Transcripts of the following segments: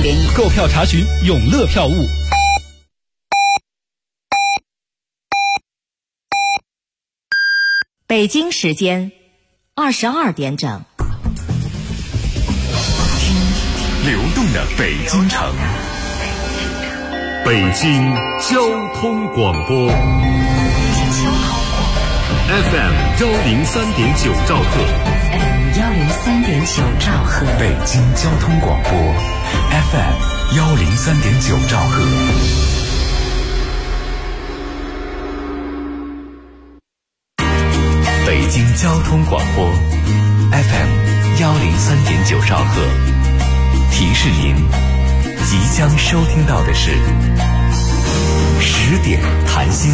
联谊，购票查询永乐票务。 北京时间22点整。 听流动的北京城，北京交通广播 FM 103.9兆赫 103.9兆赫， 北京交通广播 FM 103.9兆赫。北京交通广播 FM 103.9兆赫，提示您即将收听到的是10点谈心。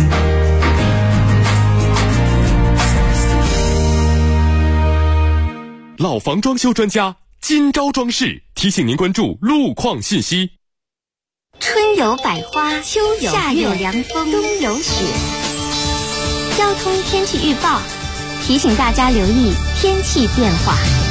老房装修专家今朝装饰提醒您关注路况信息。 春有百花，秋有夏有凉风，冬有雪。交通天气预报提醒大家留意天气变化。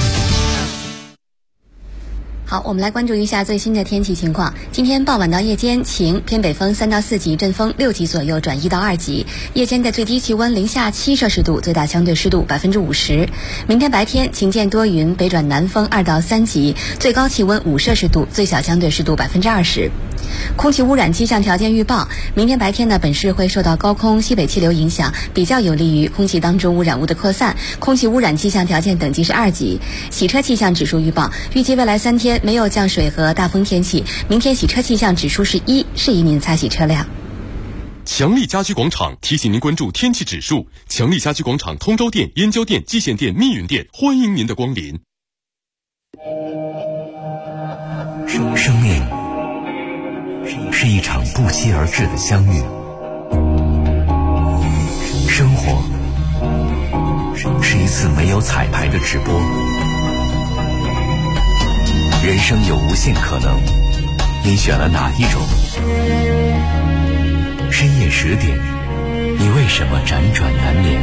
好，我们来关注一下最新的天气情况。今天傍晚到夜间晴，偏北风3到4级，阵风6级左右转1到2级。夜间的最低气温零下7摄氏度，最大相对湿度50%。明天白天晴间多云，北转南风2到3级，最高气温5摄氏度，最小相对湿度20%。空气污染气象条件预报：明天白天呢，本市会受到高空西北气流影响，比较有利于空气当中污染物的扩散，空气污染气象条件等级是2级。洗车气象指数预报：预计未来3天没有降水和大风天气，明天洗车气象指数是1，适宜您擦洗车辆。 强力家居广场提醒您关注天气指数。强力家居广场通州店、燕郊店、蓟县店、密云店欢迎您的光临。 生命是一场不期而至的相遇，生活是一次没有彩排的直播，人生有无限可能，你选了哪一种？深夜10点，你为什么辗转难眠？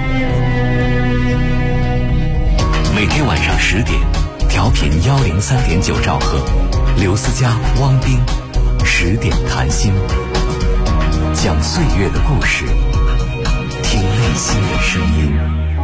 每天晚上10点，调频103.9兆赫，刘思佳、汪冰10点谈心，讲岁月的故事，听内心的声音。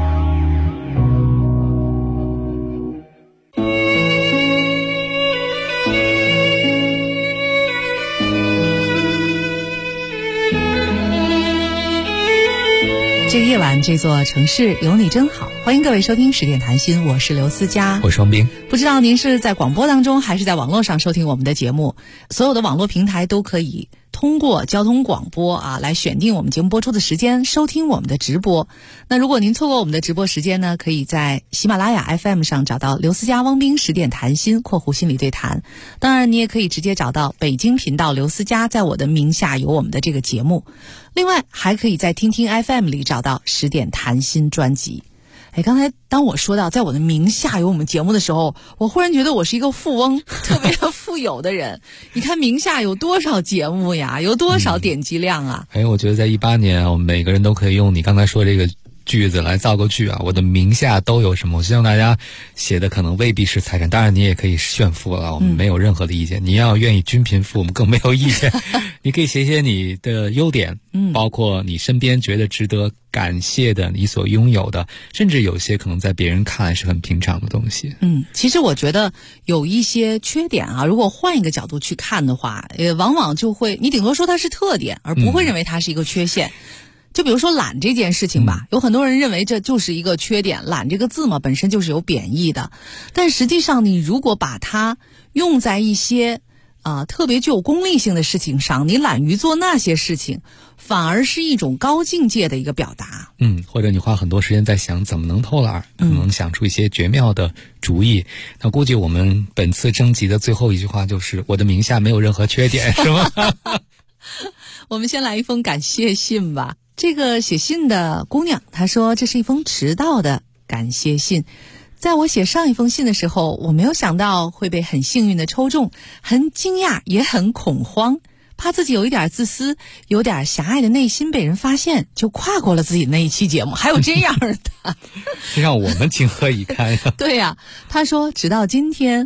这个夜晚，这座城市有你真好。欢迎各位收听10点谈心，我是刘思佳， 我是王冰。 不知道您是在广播当中还是在网络上收听我们的节目，所有的网络平台都可以通过交通广播来选定我们节目播出的时间，收听我们的直播。那如果您错过我们的直播时间呢，可以在喜马拉雅 FM 上找到刘思佳、汪冰10点谈心（括弧心理对谈）。当然，你也可以直接找到北京频道刘思佳，在我的名下有我们的这个节目。另外，还可以在听听 FM 里找到10点谈心专辑。刚才当我说到在我的名下有我们节目的时候，我忽然觉得我是一个富翁，特别富有的人。你看名下有多少节目呀，有多少点击量啊！ 我觉得在18年我们每个人都可以用你刚才说这个句子来造个句啊，我的名下都有什么？我希望大家写的可能未必是财产，当然你也可以炫富了，我们没有任何的意见。你要愿意均贫富，我们更没有意见。你可以写写你的优点，包括你身边觉得值得感谢的，你所拥有的，甚至有些可能在别人看来是很平常的东西。 其实我觉得有一些缺点啊，如果换一个角度去看的话，往往就会，你顶多说它是特点，而不会认为它是一个缺陷。就比如说懒这件事情吧，有很多人认为这就是一个缺点，懒这个字嘛本身就是有贬义的，但实际上你如果把它用在一些特别具有功利性的事情上，你懒于做那些事情，反而是一种高境界的一个表达。 或者你花很多时间在想怎么能偷懒，可能想出一些绝妙的主意。那估计我们本次征集的最后一句话就是我的名下没有任何缺点，是吗？ 我们先来一封感谢信吧。这个写信的姑娘她说，这是一封迟到的感谢信。在我写上一封信的时候，我没有想到会被很幸运的抽中，很惊讶也很恐慌，怕自己有一点自私，有点狭隘的内心被人发现，就跨过了自己那一期节目。还有这样的这让我们情何以堪呀。 对呀，他说直到今天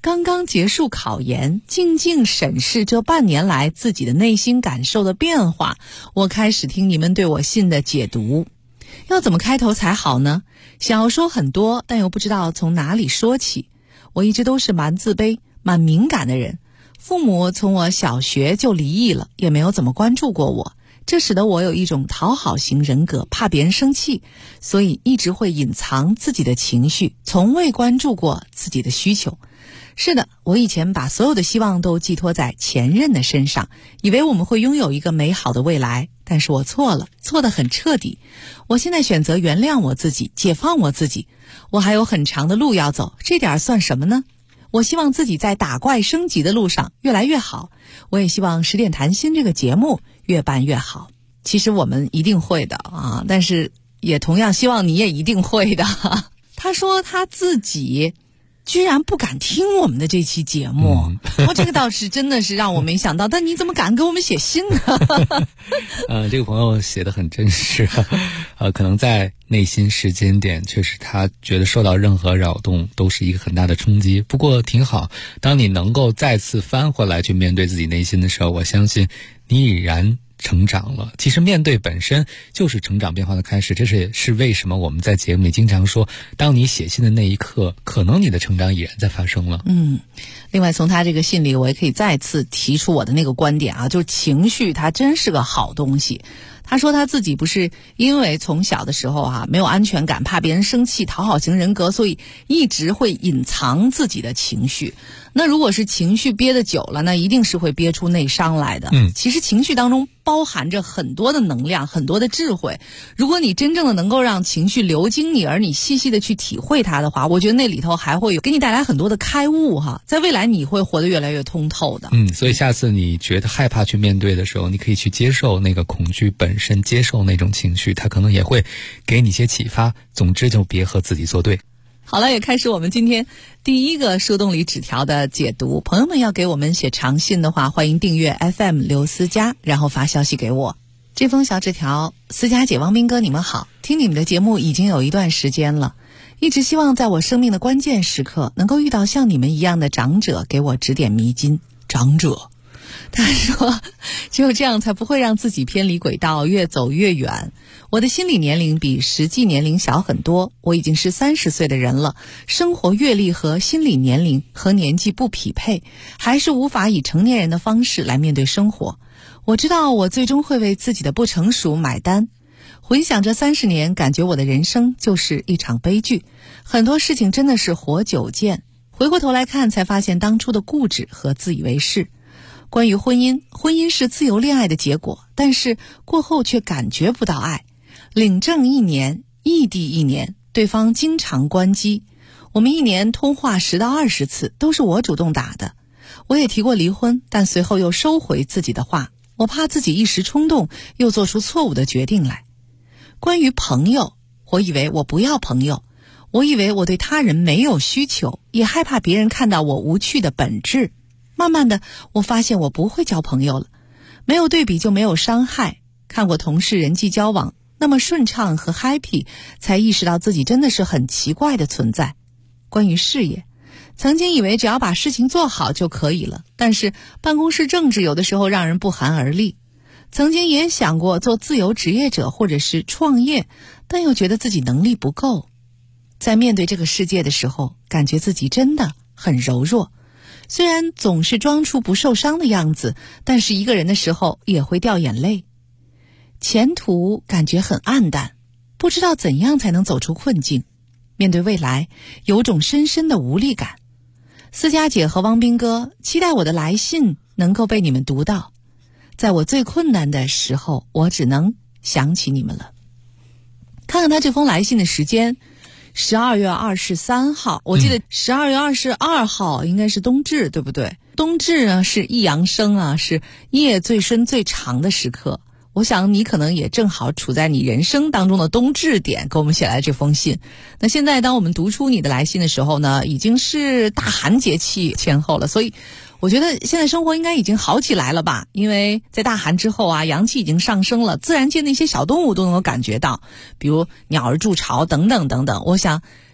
刚刚结束考研，静静审视这半年来自己的内心感受的变化，我开始听你们对我信的解读。要怎么开头才好呢？想要说很多，但又不知道从哪里说起。我一直都是蛮自卑、蛮敏感的人，父母从我小学就离异了，也没有怎么关注过我，这使得我有一种讨好型人格，怕别人生气，所以一直会隐藏自己的情绪，从未关注过自己的需求。是的，我以前把所有的希望都寄托在前任的身上，以为我们会拥有一个美好的未来，但是我错了，错得很彻底。我现在选择原谅我自己，解放我自己。我还有很长的路要走，这点算什么呢？我希望自己在打怪升级的路上越来越好，我也希望10点谈心这个节目越办越好。其实我们一定会的啊，但是也同样希望你也一定会的。他说他自己居然不敢听我们的这期节目，这个倒是真的是让我没想到。但你怎么敢给我们写信呢？ 这个朋友写得很真实，可能在内心时间点，确实他觉得受到任何扰动都是一个很大的冲击。不过挺好，当你能够再次翻回来去面对自己内心的时候，我相信你已然成长了。其实面对本身就是成长变化的开始，这是为什么我们在节目里经常说，当你写信的那一刻，可能你的成长已然在发生了。 另外从他这个信里，我也可以再次提出我的那个观点啊，就是情绪它真是个好东西。他说他自己不是因为从小的时候没有安全感，怕别人生气，讨好型人格，所以一直会隐藏自己的情绪。那如果是情绪憋得久了，那一定是会憋出内伤来的。其实情绪当中包含着很多的能量，很多的智慧。如果你真正的能够让情绪流经你，而你细细的去体会它的话，我觉得那里头还会有给你带来很多的开悟在未来你会活得越来越通透的。 所以下次你觉得害怕去面对的时候，你可以去接受那个恐惧本身，接受那种情绪，它可能也会给你一些启发。总之就别和自己作对。 好了，也开始我们今天第一个树洞里纸条的解读。朋友们要给我们写长信的话，欢迎订阅 FM 刘思佳，然后发消息给我。这封小纸条，思佳姐、汪斌哥，你们好，听你们的节目已经有一段时间了，一直希望在我生命的关键时刻能够遇到像你们一样的长者，给我指点迷津。长者，他说只有这样才不会让自己偏离轨道，越走越远。我的心理年龄比实际年龄小很多，我已经是30岁的人了，生活阅历和心理年龄和年纪不匹配，还是无法以成年人的方式来面对生活。我知道我最终会为自己的不成熟买单。回想这30年，感觉我的人生就是一场悲剧，很多事情真的是活久见，回过头来看才发现当初的固执和自以为是。关于婚姻，婚姻是自由恋爱的结果，但是过后却感觉不到爱。领证1年，异地1年，对方经常关机，我们1年通话10到20次，都是我主动打的。我也提过离婚，但随后又收回自己的话，我怕自己一时冲动又做出错误的决定来。关于朋友，我以为我不要朋友，我以为我对他人没有需求，也害怕别人看到我无趣的本质。慢慢的，我发现我不会交朋友了，没有对比就没有伤害。看过同事人际交往那么顺畅和 happy， 才意识到自己真的是很奇怪的存在。关于事业，曾经以为只要把事情做好就可以了，但是办公室政治有的时候让人不寒而栗。曾经也想过做自由职业者或者是创业，但又觉得自己能力不够。在面对这个世界的时候，感觉自己真的很柔弱。虽然总是装出不受伤的样子，但是一个人的时候也会掉眼泪。前途感觉很暗淡，不知道怎样才能走出困境。面对未来，有种深深的无力感。思佳姐和汪斌哥，期待我的来信能够被你们读到。在我最困难的时候，我只能想起你们了。看看他这封来信的时间，12月23号，我记得12月22号应该是冬至，对不对？冬至呢是一阳生啊，是夜最深最长的时刻。我想你可能也正好处在你人生当中的冬至点，给我们写来这封信。那现在当我们读出你的来信的时候呢，已经是大寒节气前后了，所以我觉得现在生活应该已经好起来了吧，因为在大寒之后啊，阳气已经上升了，自然界那些小动物都能够感觉到，比如鸟儿筑巢等等等等。我想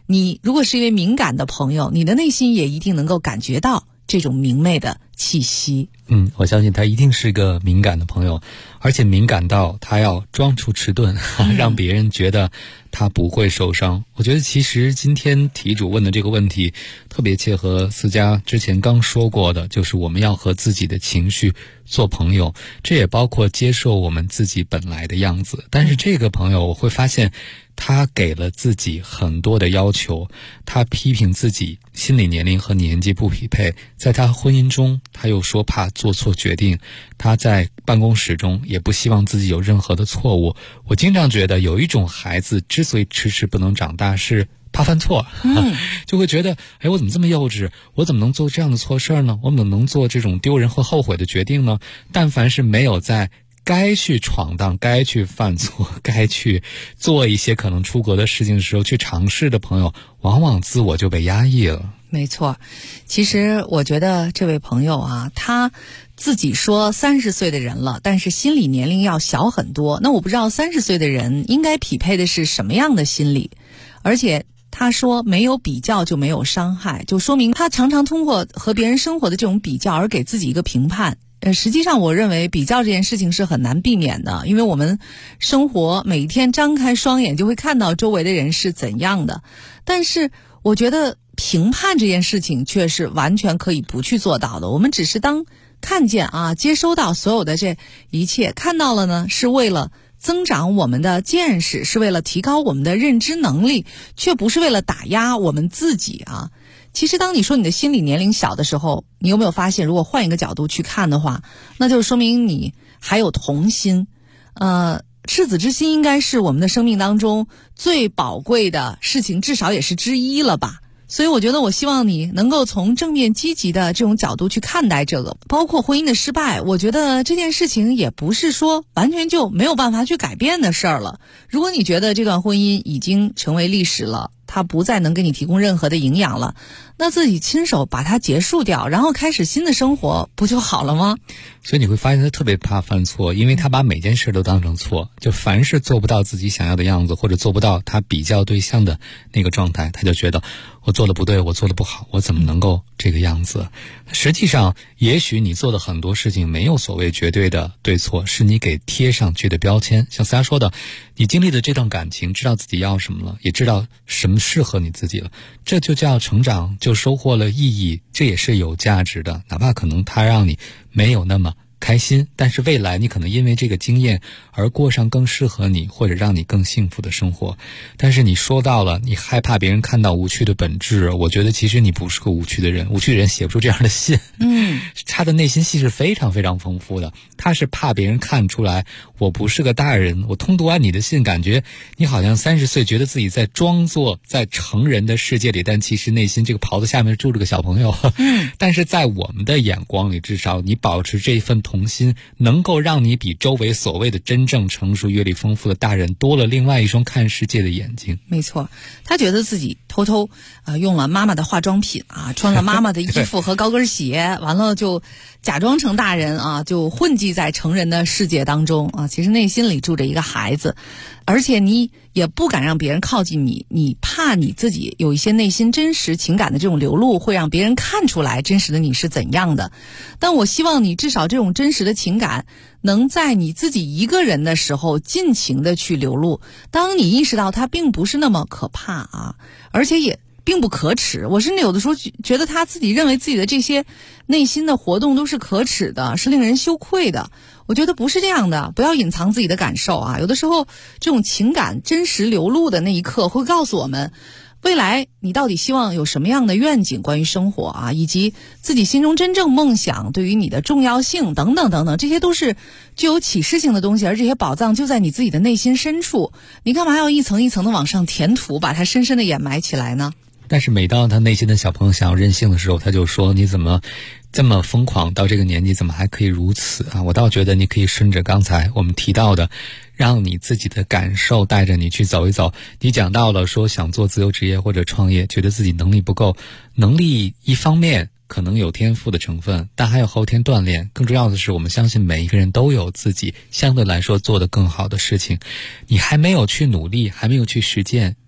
你如果是一位敏感的朋友，你的内心也一定能够感觉到这种明媚的气息。 我相信他一定是个敏感的朋友，而且敏感到他要装出迟钝，让别人觉得他不会受伤。我觉得其实今天题主问的这个问题特别切合思佳之前刚说过的，就是我们要和自己的情绪做朋友，这也包括接受我们自己本来的样子。但是这个朋友我会发现他给了自己很多的要求，他批评自己心理年龄和年纪不匹配，在他婚姻中他又说怕做错决定，他在办公室中也不希望自己有任何的错误。我经常觉得有一种孩子之所以迟迟不能长大，是怕犯错，就会觉得我怎么这么幼稚，我怎么能做这样的错事呢？我怎么能做这种丢人和后悔的决定呢？但凡是没有在该去闯荡，该去犯错，该去做一些可能出格的事情的时候去尝试的朋友，往往自我就被压抑了。 没错，其实我觉得这位朋友啊，他自己说30岁的人了，但是心理年龄要小很多。那我不知道30岁的人应该匹配的是什么样的心理，而且他说没有比较就没有伤害，就说明他常常通过和别人生活的这种比较而给自己一个评判。实际上我认为比较这件事情是很难避免的，因为我们生活每一天张开双眼就会看到周围的人是怎样的，但是我觉得评判这件事情却是完全可以不去做到的。我们只是当看见接收到所有的这一切，看到了呢，是为了增长我们的见识，是为了提高我们的认知能力，却不是为了打压我们自己其实当你说你的心理年龄小的时候，你有没有发现，如果换一个角度去看的话，那就说明你还有童心。赤子之心应该是我们的生命当中最宝贵的事情，至少也是之一了吧。所以我觉得我希望你能够从正面积极的这种角度去看待这个，包括婚姻的失败，我觉得这件事情也不是说完全就没有办法去改变的事儿了。如果你觉得这段婚姻已经成为历史了，它不再能给你提供任何的营养了，那自己亲手把它结束掉，然后开始新的生活，不就好了吗？ 所以你会发现他特别怕犯错，因为他把每件事都当成错，就凡是做不到自己想要的样子，或者做不到他比较对象的那个状态，他就觉得我做的不对，我做的不好，我怎么能够这个样子。实际上也许你做的很多事情没有所谓绝对的对错，是你给贴上去的标签。像思佳说的，你经历的这段感情，知道自己要什么了，也知道什么适合你自己了，这就叫成长，就收获了意义，这也是有价值的。哪怕可能它让你没有那么开心，但是未来你可能因为这个经验而过上更适合你或者让你更幸福的生活。但是你说到了你害怕别人看到无趣的本质，我觉得其实你不是个无趣的人，无趣的人写不出这样的信。他的内心戏是非常非常丰富的，他是怕别人看出来我不是个大人。我通读完你的信，感觉你好像30岁觉得自己在装作在成人的世界里，但其实内心这个袍子下面住着个小朋友。但是在我们的眼光里，至少你保持这份童心，能够让你比周围所谓的真正成熟阅历丰富的大人多了另外一双看世界的眼睛。 没错，他觉得自己偷偷用了妈妈的化妆品穿了妈妈的衣服和高跟鞋完了就假装成大人就混迹在成人的世界当中其实内心里住着一个孩子，而且你也不敢让别人靠近你，你怕你自己有一些内心真实情感的这种流露会让别人看出来真实的你是怎样的。但我希望你至少这种真实的情感能在你自己一个人的时候尽情的去流露，当你意识到它并不是那么可怕而且也并不可耻。我甚至有的时候觉得他自己认为自己的这些内心的活动都是可耻的，是令人羞愧的。我觉得不是这样的，不要隐藏自己的感受有的时候这种情感真实流露的那一刻会告诉我们未来你到底希望有什么样的愿景关于生活以及自己心中真正梦想对于你的重要性等等等等，这些都是具有启示性的东西，而这些宝藏就在你自己的内心深处，你干嘛要一层一层的往上填土，把它深深的掩埋起来呢？ 但是每当他内心的小朋友想要任性的时候，他就说你怎么这么疯狂，到这个年纪怎么还可以如此我倒觉得你可以顺着刚才我们提到的，让你自己的感受带着你去走一走。你讲到了说想做自由职业或者创业，觉得自己能力不够，能力一方面可能有天赋的成分，但还有后天锻炼。更重要的是，我们相信每一个人都有自己相对来说做得更好的事情，你还没有去努力，还没有去实践，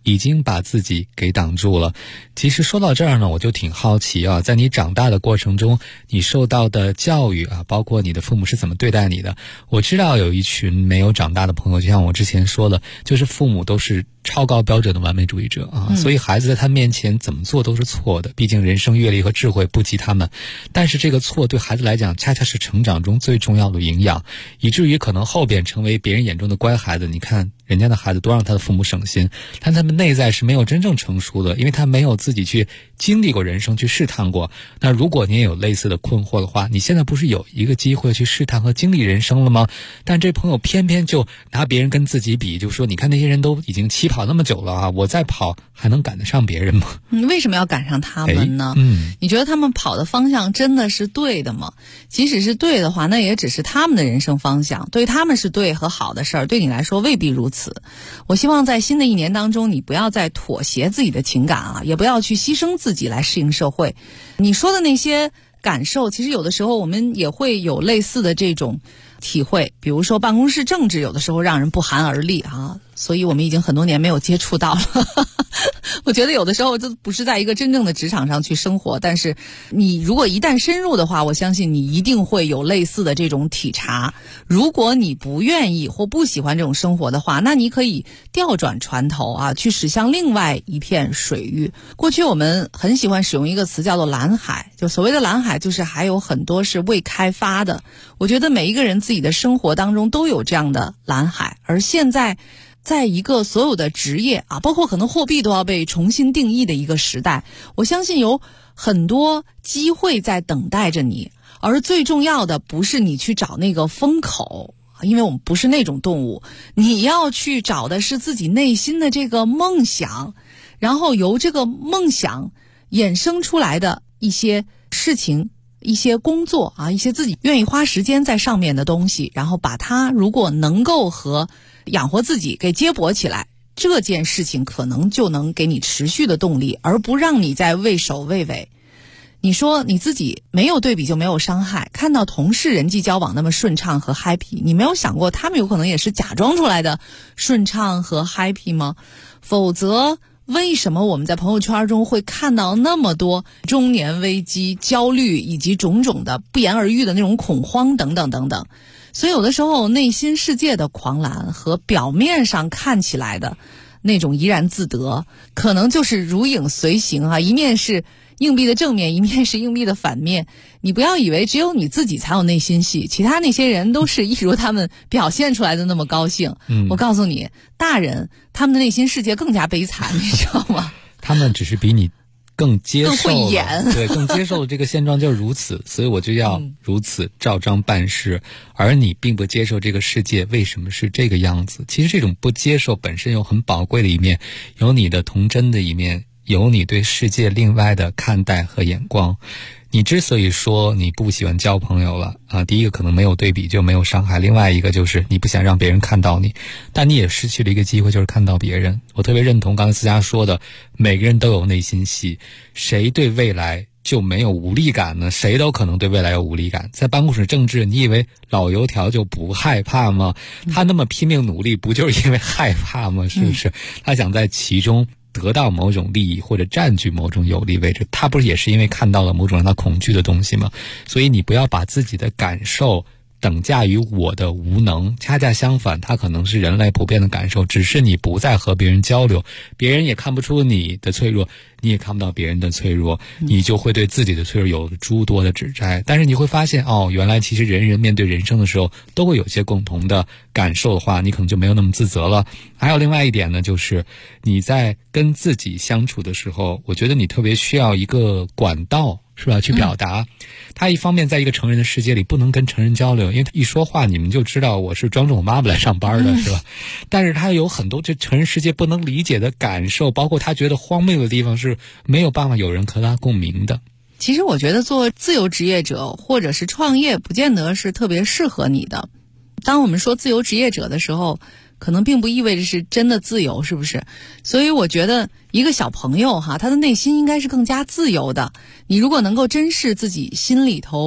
已经把自己给挡住了。其实说到这儿呢，我就挺好奇啊，在你长大的过程中，你受到的教育啊，包括你的父母是怎么对待你的。我知道有一群没有长大的朋友，就像我之前说的，就是父母都是超高标准的完美主义者啊，所以孩子在他面前怎么做都是错的，毕竟人生阅历和智慧不及他们。但是这个错对孩子来讲恰恰是成长中最重要的营养，以至于可能后边成为别人眼中的乖孩子。你看人家的孩子多让他的父母省心，但他们内在是没有真正成熟的，因为他没有自己去经历过人生，去试探过。那如果你也有类似的困惑的话，你现在不是有一个机会去试探和经历人生了吗？但这朋友偏偏就拿别人跟自己比，就说你看那些人都已经起跑那么久了啊，我再跑还能赶得上别人吗？ 你为什么要赶上他们呢？你觉得他们跑的方向真的是对的吗？即使是对的话，那也只是他们的人生方向，对他们是对和好的事儿，对你来说未必如此。我希望在新的一年当中，你不要再妥协自己的情感啊，也不要去牺牲自己来适应社会。你说的那些感受，其实有的时候我们也会有类似的这种体会，比如说办公室政治有的时候让人不寒而栗啊，所以我们已经很多年没有接触到了我觉得有的时候就不是在一个真正的职场上去生活，但是你如果一旦深入的话，我相信你一定会有类似的这种体察。如果你不愿意或不喜欢这种生活的话，那你可以调转船头啊，去驶向另外一片水域。过去我们很喜欢使用一个词叫做蓝海，就所谓的蓝海就是还有很多是未开发的。我觉得每一个人自己的生活当中都有这样的蓝海，而现在在一个所有的职业啊，包括可能货币都要被重新定义的一个时代，我相信有很多机会在等待着你，而最重要的不是你去找那个风口，因为我们不是那种动物，你要去找的是自己内心的这个梦想，然后由这个梦想衍生出来的一些事情，一些工作啊，一些自己愿意花时间在上面的东西，然后把它如果能够和养活自己给接驳起来，这件事情可能就能给你持续的动力，而不让你在畏首畏尾。你说你自己没有对比就没有伤害，看到同事人际交往那么顺畅和 happy， 你没有想过他们有可能也是假装出来的顺畅和 happy 吗？否则为什么我们在朋友圈中会看到那么多中年危机、焦虑以及种种的不言而喻的那种恐慌等等等等？所以有的时候内心世界的狂澜和表面上看起来的那种怡然自得，可能就是如影随形啊，一面是硬币的正面，一面是硬币的反面。你不要以为只有你自己才有内心戏，其他那些人都是一如他们表现出来的那么高兴。我告诉你，大人他们的内心世界更加悲惨，你知道吗？ 他们只是比你更接受了， 更会演， 对，更接受了这个现状就是如此，所以我就要如此照章办事。而你并不接受这个世界为什么是这个样子。其实这种不接受本身有很宝贵的一面，有你的童真的一面，有你对世界另外的看待和眼光。你之所以说你不喜欢交朋友了啊，第一个可能没有对比就没有伤害，另外一个就是你不想让别人看到你，但你也失去了一个机会，就是看到别人。我特别认同刚才思佳说的，每个人都有内心戏，谁对未来就没有无力感呢？谁都可能对未来有无力感。在办公室政治，你以为老油条就不害怕吗？他那么拼命努力，不就是因为害怕吗？是不是？他想在其中得到某种利益或者占据某种有利位置，他不是也是因为看到了某种让他恐惧的东西吗？所以你不要把自己的感受等价于我的无能，恰恰相反，它可能是人类普遍的感受，只是你不再和别人交流，别人也看不出你的脆弱，你也看不到别人的脆弱，你就会对自己的脆弱有诸多的指摘。但是你会发现原来其实人人面对人生的时候都会有些共同的感受的话，你可能就没有那么自责了。还有另外一点呢，就是你在跟自己相处的时候，我觉得你特别需要一个管道，是吧？去表达。他一方面在一个成人的世界里不能跟成人交流，因为他一说话你们就知道我是装着我妈妈来上班的，是吧？但是他有很多这成人世界不能理解的感受，包括他觉得荒谬的地方是没有办法有人和他共鸣的。 其实我觉得做自由职业者或者是创业不见得是特别适合你的。当我们说自由职业者的时候，可能并不意味着是真的自由，是不是？所以我觉得一个小朋友他的内心应该是更加自由的。你如果能够珍视自己心里头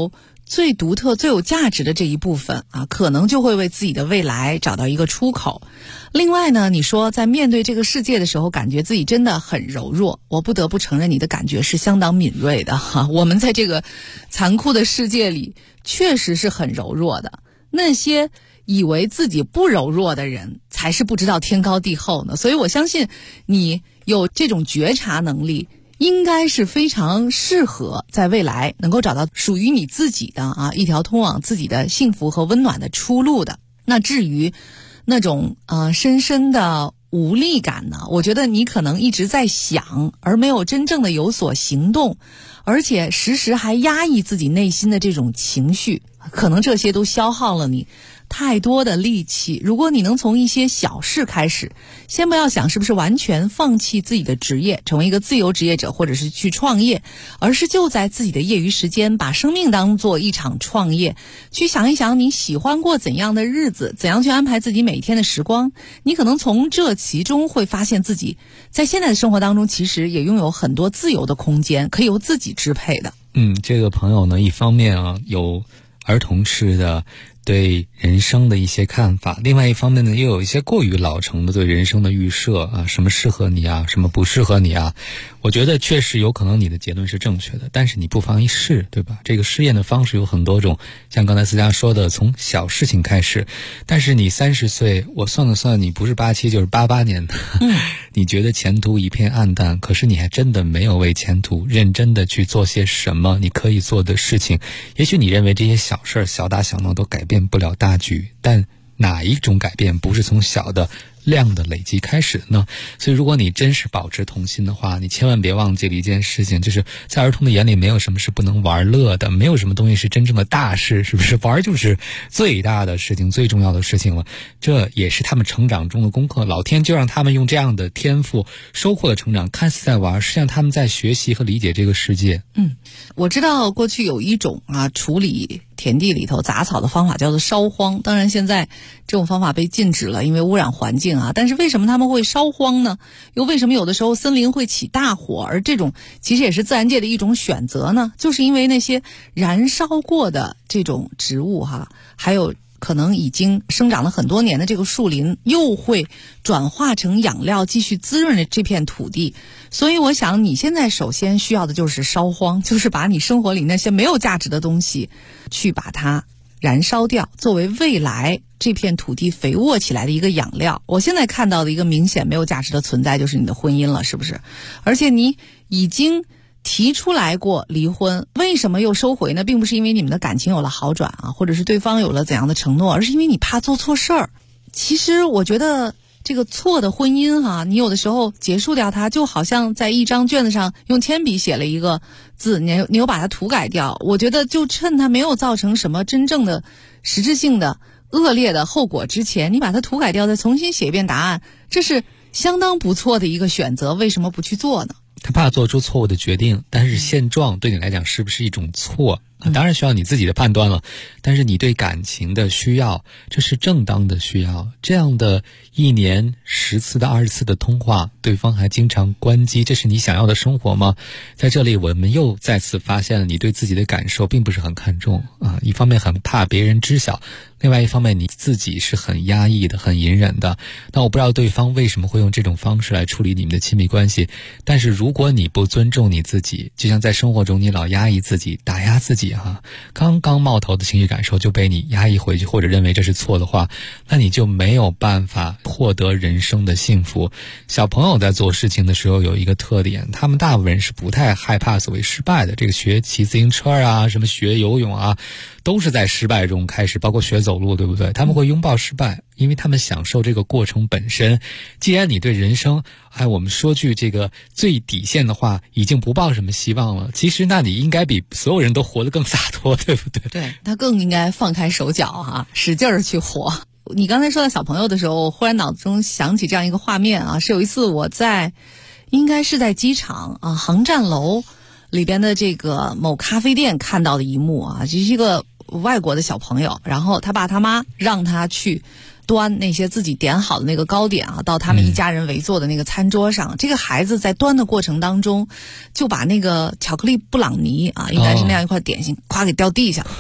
最独特、最有价值的这一部分啊，可能就会为自己的未来找到一个出口。另外呢，你说在面对这个世界的时候，感觉自己真的很柔弱，我不得不承认你的感觉是相当敏锐的哈。我们在这个残酷的世界里，确实是很柔弱的。那些以为自己不柔弱的人，才是不知道天高地厚呢。所以我相信你有这种觉察能力，应该是非常适合在未来能够找到属于你自己的一条通往自己的幸福和温暖的出路的。那至于那种深深的无力感呢，我觉得你可能一直在想，而没有真正的有所行动，而且时时还压抑自己内心的这种情绪，可能这些都消耗了你太多的力气。如果你能从一些小事开始，先不要想是不是完全放弃自己的职业，成为一个自由职业者，或者是去创业，而是就在自己的业余时间，把生命当做一场创业，去想一想你喜欢过怎样的日子，怎样去安排自己每一天的时光。你可能从这其中会发现自己在现在的生活当中，其实也拥有很多自由的空间，可以由自己支配的。 这个朋友呢，一方面有儿童式的对人生的一些看法，另外一方面呢，又有一些过于老成的对人生的预设啊，什么适合你啊，什么不适合你啊。我觉得确实有可能你的结论是正确的，但是你不妨一试，对吧？这个试验的方式有很多种，像刚才思佳说的，从小事情开始。但是你30岁，我算了算，你不是87就是88年的，你觉得前途一片暗淡，可是你还真的没有为前途认真的去做些什么你可以做的事情。也许你认为这些小事小打小闹都改变不了大局，但哪一种改变不是从小的量的累积开始的呢？所以如果你真是保持童心的话，你千万别忘记了一件事情，就是在儿童的眼里没有什么是不能玩乐的，没有什么东西是真正的大事，是不是？玩就是最大的事情，最重要的事情了。这也是他们成长中的功课，老天就让他们用这样的天赋收获了成长，看似在玩，实际上他们在学习和理解这个世界。 我知道过去有一种处理田地里头杂草的方法叫做烧荒，当然现在这种方法被禁止了，因为污染环境但是为什么他们会烧荒呢？又为什么有的时候森林会起大火，而这种其实也是自然界的一种选择呢？就是因为那些燃烧过的这种植物还有可能已经生长了很多年的这个树林，又会转化成养料，继续滋润这片土地。所以我想你现在首先需要的就是烧荒，就是把你生活里那些没有价值的东西去把它燃烧掉，作为未来这片土地肥沃起来的一个养料。我现在看到的一个明显没有价值的存在就是你的婚姻了，是不是？而且你已经提出来过离婚，为什么又收回呢？并不是因为你们的感情有了好转或者是对方有了怎样的承诺，而是因为你怕做错事儿。其实我觉得这个错的婚姻你有的时候结束掉它，就好像在一张卷子上用铅笔写了一个字，你又把它涂改掉。我觉得就趁它没有造成什么真正的实质性的恶劣的后果之前，你把它涂改掉，再重新写一遍答案，这是相当不错的一个选择，为什么不去做呢？ 他怕做出错误的决定，但是现状对你来讲是不是一种错？当然需要你自己的判断了，但是你对感情的需要，这是正当的需要。这样的1年10次到20次的通话，对方还经常关机，这是你想要的生活吗？在这里我们又再次发现了你对自己的感受并不是很看重一方面很怕别人知晓，另外一方面你自己是很压抑的，很隐忍的。那我不知道对方为什么会用这种方式来处理你们的亲密关系，但是如果你不尊重你自己，就像在生活中你老压抑自己，打压自己刚刚冒头的情绪感受就被你压抑回去，或者认为这是错的话，那你就没有办法获得人生的幸福。小朋友在做事情的时候有一个特点，他们大部分人是不太害怕所谓失败的。这个学骑自行车什么学游泳都是在失败中开始，包括学走路，对不对？他们会拥抱失败，因为他们享受这个过程本身。既然你对人生我们说句这个最底线的话，已经不抱什么希望了，其实那你应该比所有人都活得更洒脱，对不对？ 对，他更应该放开手脚使劲儿去活。你刚才说到小朋友的时候，我忽然脑子中想起这样一个画面是有一次我应该是在机场航站楼里边的这个某咖啡店看到的一幕这是一个外国的小朋友，然后他爸他妈让他去端那些自己点好的那个糕点到他们一家人围坐的那个餐桌上。这个孩子在端的过程当中，就把那个巧克力布朗尼应该是那样一块点心，咵给掉地下了。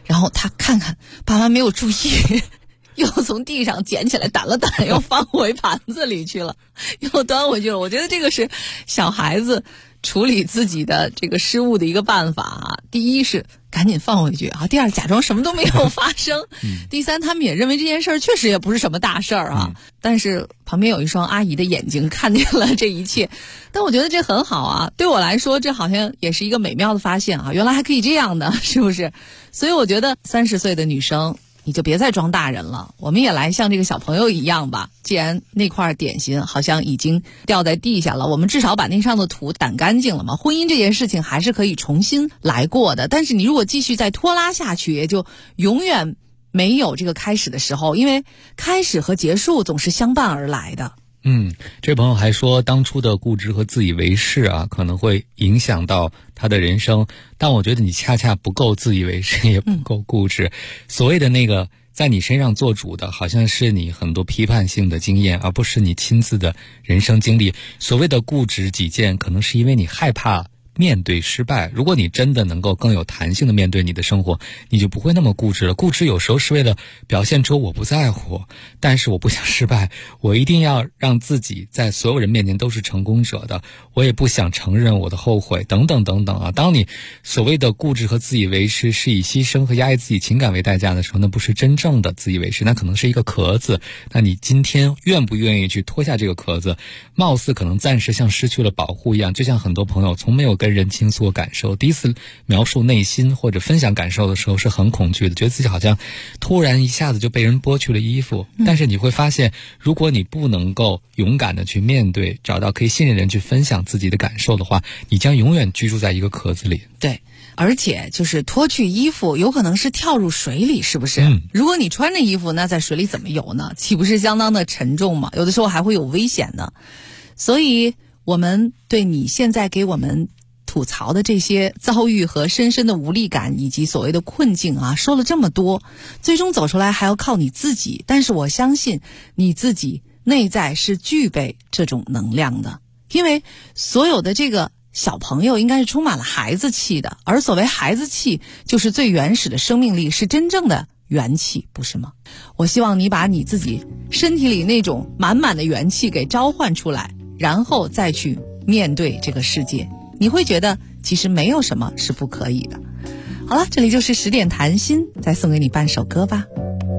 然后他看看爸妈没有注意，又从地上捡起来掸了掸，又放回盘子里去了，又端回去了。我觉得这个是小孩子处理自己的这个失误的一个办法啊。第一是赶紧放回去啊，第二假装什么都没有发生，第三他们也认为这件事儿确实也不是什么大事儿啊。但是旁边有一双阿姨的眼睛看见了这一切，但我觉得这很好啊，对我来说这好像也是一个美妙的发现啊，原来还可以这样的，是不是？所以我觉得30岁的女生你就别再装大人了，我们也来像这个小朋友一样吧。既然那块点心好像已经掉在地下了，我们至少把那上的土掸干净了嘛。婚姻这件事情还是可以重新来过的，但是你如果继续再拖拉下去，也就永远没有这个开始的时候，因为开始和结束总是相伴而来的。 这位朋友还说，当初的固执和自以为是啊，可能会影响到他的人生。但我觉得你恰恰不够自以为是，也不够固执。所谓的那个在你身上做主的，好像是你很多批判性的经验，而不是你亲自的人生经历。所谓的固执己见，可能是因为你害怕面对失败。如果你真的能够更有弹性的面对你的生活，你就不会那么固执了。固执有时候是为了表现出我不在乎，但是我不想失败，我一定要让自己在所有人面前都是成功者的，我也不想承认我的后悔，等等等等啊。当你所谓的固执和自以为是是以牺牲和压抑自己情感为代价的时候，那不是真正的自以为是，那可能是一个壳子。那你今天愿不愿意去脱下这个壳子，貌似可能暂时像失去了保护一样。就像很多朋友从没有跟人倾诉过感受，第一次描述内心或者分享感受的时候是很恐惧的，觉得自己好像突然一下子就被人剥去了衣服。但是你会发现，如果你不能够勇敢的去面对，找到可以信任人去分享自己的感受的话，你将永远居住在一个壳子里。 对，而且就是脱去衣服有可能是跳入水里，是不是？如果你穿着衣服，那在水里怎么游呢？岂不是相当的沉重吗？有的时候还会有危险呢。所以我们对你现在给我们吐槽的这些遭遇和深深的无力感以及所谓的困境啊，说了这么多，最终走出来还要靠你自己。但是我相信你自己内在是具备这种能量的，因为所有的这个小朋友应该是充满了孩子气的，而所谓孩子气就是最原始的生命力，是真正的元气，不是吗？我希望你把你自己身体里那种满满的元气给召唤出来，然后再去面对这个世界，你会觉得其实没有什么是不可以的。好了，这里就是10点谈心，再送给你半首歌吧。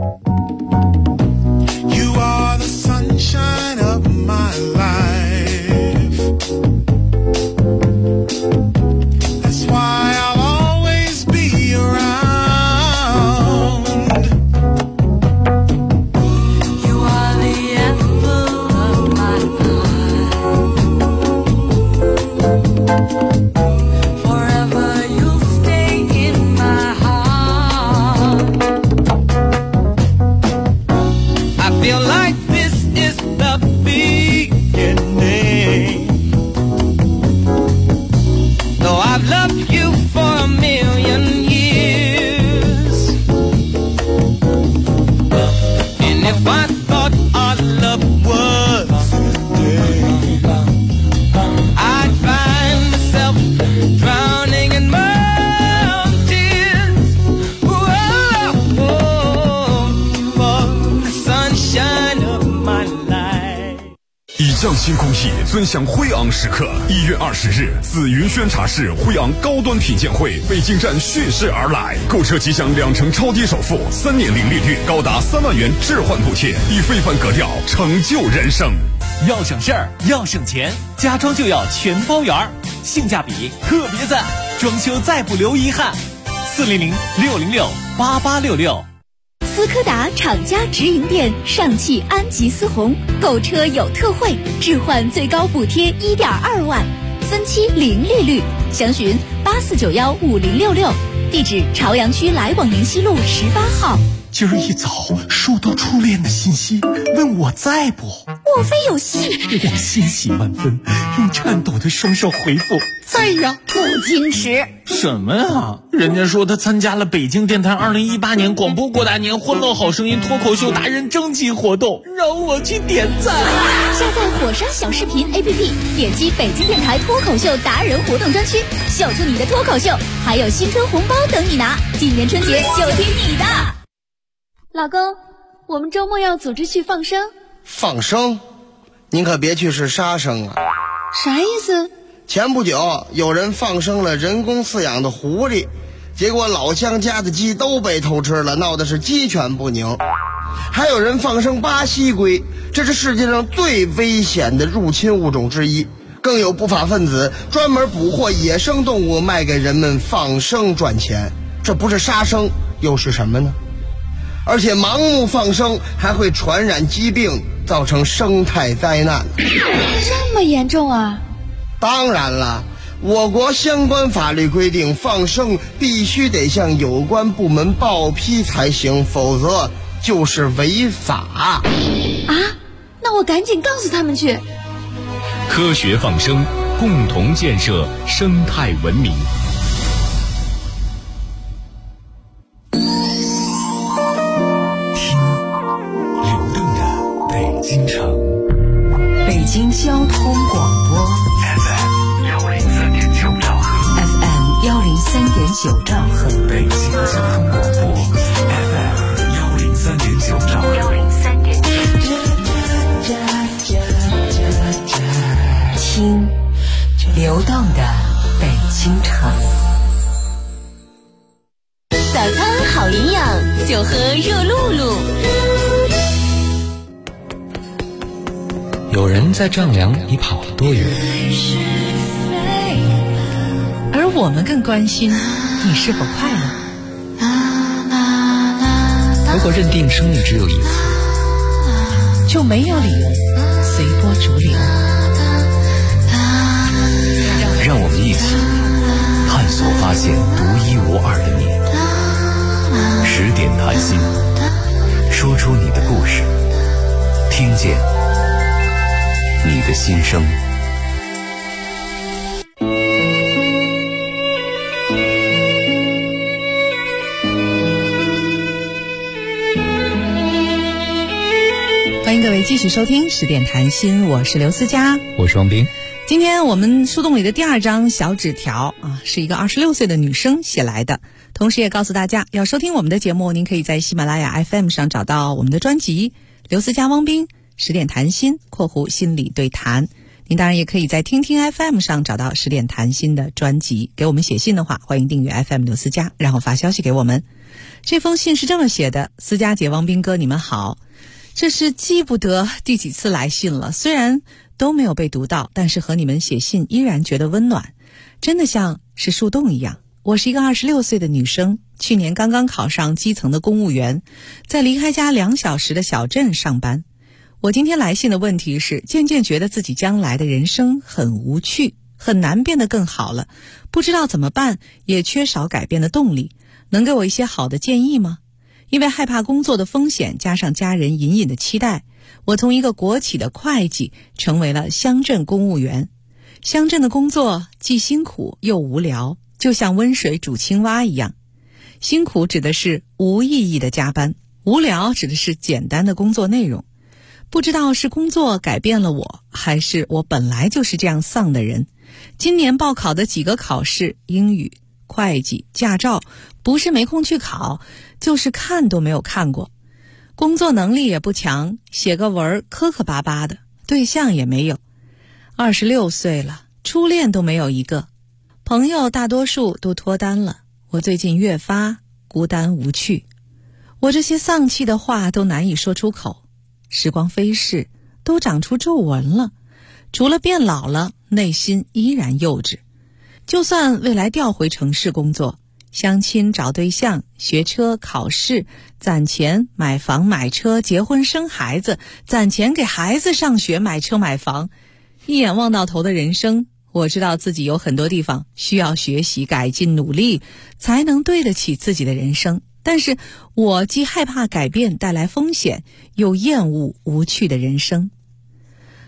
You are the sunshine of my life. That's why I'll always be around. You are the apple of my eye.Forever you'll stay in my heart. I feel like this is the beginning. Though I've loved you for a million years, and if I thought our love was dead, I'd find myself drowning in my own tears. Whoa, whoa, for the sunshine of my life. 以匠心工艺，尊享辉昂时刻。1月20日，紫云轩茶室辉昂高端品鉴会北京站蓄势而来，购车即享2成超低首付，3年零利率，高达3万元置换补贴，以非凡格调成就人生。 要省事儿，要省钱，家装就要全包圆儿，性价比特别赞，装修再不留遗憾。400-606-8866。 斯柯达厂家直营店上汽安吉思红，购车有特惠，置换最高补贴1.2万，分期零利率，详询84915066，地址朝阳区来广宁西路18号。 今儿一早收到初恋的信息，问我在不？ 莫非有戏？ 我欣喜万分，用颤抖的双手回复：在呀。 不矜持。 什么呀？人家说他参加了北京电台2018年广播过大年欢乐好声音脱口秀达人征集活动，让我去点赞。 下载火山小视频 APP， 点击北京电台脱口秀达人活动专区，秀出你的脱口秀，还有新春红包等你拿。今年春节就听你的。 老公，我们周末要组织去放生。 放生？您可别去是杀生啊！ 啥意思？ 前不久有人放生了人工饲养的狐狸，结果老乡家的鸡都被偷吃了，闹的是鸡犬不宁。还有人放生巴西龟，这是世界上最危险的入侵物种之一。更有不法分子专门捕获野生动物卖给人们放生赚钱，这不是杀生又是什么呢？而且盲目放生还会传染疾病，造成生态灾难。 这么严重啊？ 当然了，我国相关法律规定，放生必须得向有关部门报批才行，否则就是违法。 啊？那我赶紧告诉他们去。 科学放生，共同建设生态文明。 京城， 北京交通广播 FM 103.9兆赫 FM 103.9兆赫， 北京交通广播 FM 103.9兆赫听流动的北京城。 早餐好营养，就喝热露露。 有人在丈量你跑了多远， 而我们更关心你是否快乐。 如果认定生命只有一次， 就没有理由随波逐流。 让我们一起探索发现独一无二的你。10点谈心，说出你的故事，听见你的心声。 欢迎各位继续收听10点谈心，我是刘思佳， 我是王斌。 今天我们树洞里的第2张小纸条啊，是一个26岁的女生写来的，同时也告诉大家，要收听我们的节目，您可以在喜马拉雅 FM 上找到我们的专辑刘思佳、汪斌10点谈心（心理对谈）。您当然也可以在听听 FM 上找到10点谈心的专辑。给我们写信的话，欢迎订阅 FM 刘思佳，然后发消息给我们。这封信是这么写的：思佳姐、汪斌哥，你们好。这是记不得第几次来信了，虽然都没有被读到，但是和你们写信依然觉得温暖，真的像是树洞一样。我是一个26岁的女生，去年刚刚考上基层的公务员，在离开家2小时的小镇上班。我今天来信的问题是，渐渐觉得自己将来的人生很无趣，很难变得更好了，不知道怎么办，也缺少改变的动力，能给我一些好的建议吗？因为害怕工作的风险，加上家人隐隐的期待，我从一个国企的会计成为了乡镇公务员。乡镇的工作既辛苦又无聊，就像温水煮青蛙一样。辛苦指的是无意义的加班，无聊指的是简单的工作内容。不知道是工作改变了我，还是我本来就是这样丧的人。今年报考的几个考试，英语、会计、驾照，不是没空去考，就是看都没有看过。工作能力也不强，写个文磕磕巴巴的，对象也没有。26岁了，初恋都没有一个，朋友大多数都脱单了，我最近越发孤单无趣。我这些丧气的话都难以说出口。时光飞逝，都长出皱纹了，除了变老了，内心依然幼稚。就算未来调回城市工作，相亲找对象，学车考试，攒钱买房买车，结婚生孩子，攒钱给孩子上学，买车买房，一眼望到头的人生，我知道自己有很多地方需要学习改进努力，才能对得起自己的人生。但是我既害怕改变带来风险，又厌恶无趣的人生。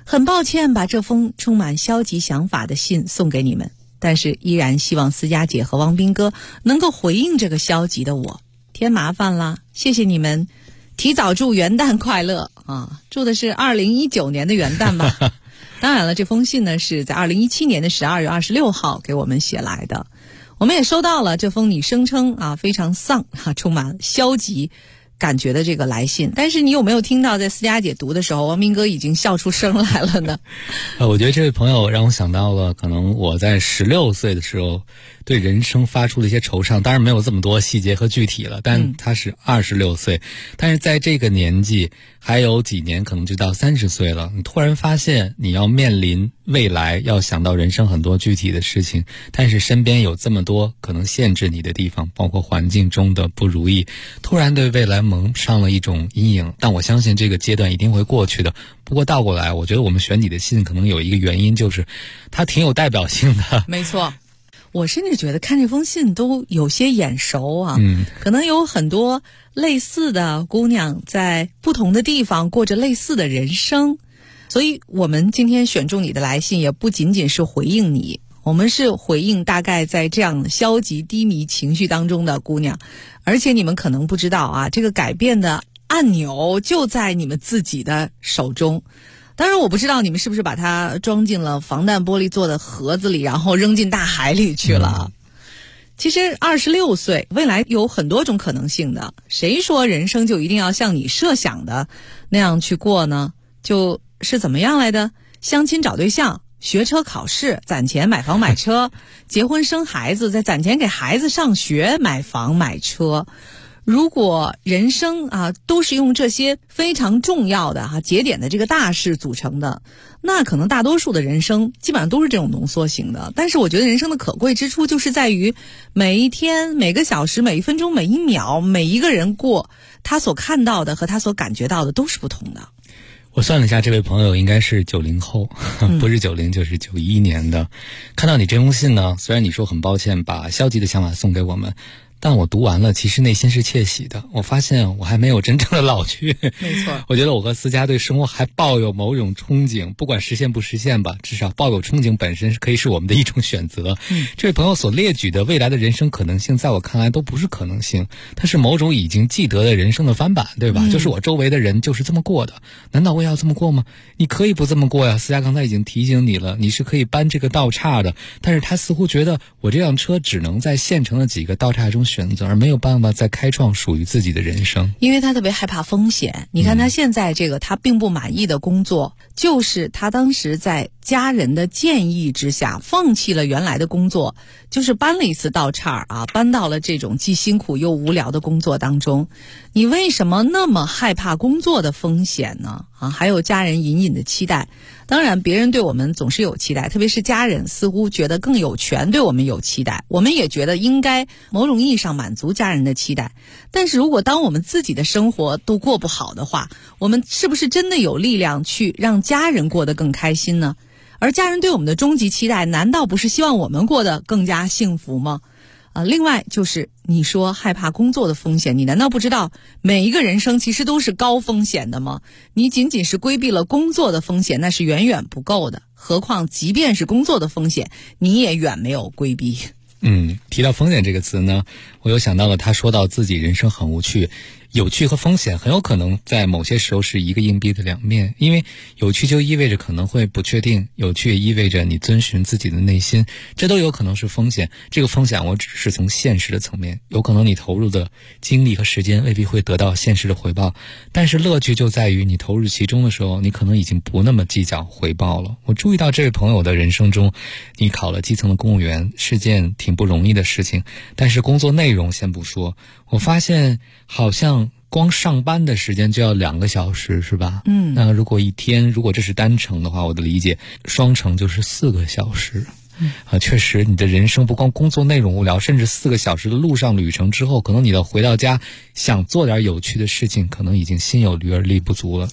很抱歉把这封充满消极想法的信送给你们，但是依然希望思佳姐和汪斌哥能够回应这个消极的我，添麻烦了，谢谢你们，提早祝元旦快乐啊！祝的是2019年的元旦吧。当然了，这封信呢是在2017年的12月26号给我们写来的，我们也收到了这封你声称非常丧充满消极感觉的这个来信，但是你有没有听到在思佳姐读的时候，汪斌哥已经笑出声来了呢？ 我觉得这位朋友让我想到了可能我在16岁的时候对人生发出的一些惆怅，当然没有这么多细节和具体了，但他是26岁，但是在这个年纪还有几年可能就到30岁了，你突然发现你要面临未来，要想到人生很多具体的事情，但是身边有这么多可能限制你的地方，包括环境中的不如意，突然对未来蒙上了一种阴影。但我相信这个阶段一定会过去的。不过倒过来，我觉得我们选你的信可能有一个原因，就是它挺有代表性的。 没错，我甚至觉得看这封信都有些眼熟啊。可能有很多类似的姑娘在不同的地方过着类似的人生，所以我们今天选中你的来信也不仅仅是回应你，我们是回应大概在这样消极低迷情绪当中的姑娘。而且你们可能不知道这个改变的按钮就在你们自己的手中。当然我不知道你们是不是把它装进了防弹玻璃做的盒子里，然后扔进大海里去了。其实26岁未来有很多种可能性的，谁说人生就一定要像你设想的那样去过呢？就是怎么样来的？相亲找对象，学车考试，攒钱买房买车，结婚生孩子，再攒钱给孩子上学，买房买车。如果人生都是用这些非常重要的节点的这个大事组成的，那可能大多数的人生基本上都是这种浓缩型的。但是我觉得人生的可贵之处就是在于每一天每个小时每一分钟每一秒，每一个人过他所看到的和他所感觉到的都是不同的。 我算了一下，这位朋友应该是90后，不是90就是91年的。看到你这封信呢，虽然你说很抱歉把消极的想法送给我们，但我读完了其实内心是窃喜的。我发现我还没有真正的老去。 没错， 我觉得我和思佳对生活还抱有某种憧憬，不管实现不实现吧，至少抱有憧憬本身可以是我们的一种选择。这位朋友所列举的未来的人生可能性在我看来都不是可能性，它是某种已经既得的人生的翻版，对吧？就是我周围的人就是这么过的，难道我也要这么过吗？你可以不这么过呀，思佳刚才已经提醒你了，你是可以搬这个道岔的，但是他似乎觉得我这辆车只能在现成的几个道岔中选择，而没有办法再开创属于自己的人生。 因为他特别害怕风险。你看他现在这个他并不满意的工作，就是他当时在家人的建议之下放弃了原来的工作，就是搬了一次道岔搬到了这种既辛苦又无聊的工作当中。你为什么那么害怕工作的风险呢？还有家人隐隐的期待。当然别人对我们总是有期待，特别是家人似乎觉得更有权对我们有期待，我们也觉得应该某种意义上满足家人的期待。但是如果当我们自己的生活都过不好的话，我们是不是真的有力量去让家人过得更开心呢？而家人对我们的终极期待难道不是希望我们过得更加幸福吗？另外就是你说害怕工作的风险，你难道不知道每一个人生其实都是高风险的吗？你仅仅是规避了工作的风险那是远远不够的，何况即便是工作的风险你也远没有规避。 提到风险这个词呢，我又想到了他说到自己人生很无趣，有趣和风险很有可能在某些时候是一个硬币的两面，因为有趣就意味着可能会不确定，有趣也意味着你遵循自己的内心，这都有可能是风险。这个风险我只是从现实的层面，有可能你投入的精力和时间未必会得到现实的回报，但是乐趣就在于你投入其中的时候，你可能已经不那么计较回报了。我注意到这位朋友的人生中，你考了基层的公务员是件挺不容易的事情，但是工作内容先不说，我发现好像光上班的时间就要2个小时，是吧？那如果一天，如果这是单程的话，我的理解双程就是4个小时。确实你的人生不光工作内容无聊，甚至4个小时的路上旅程之后，可能你的回到家想做点有趣的事情，可能已经心有余而力不足了。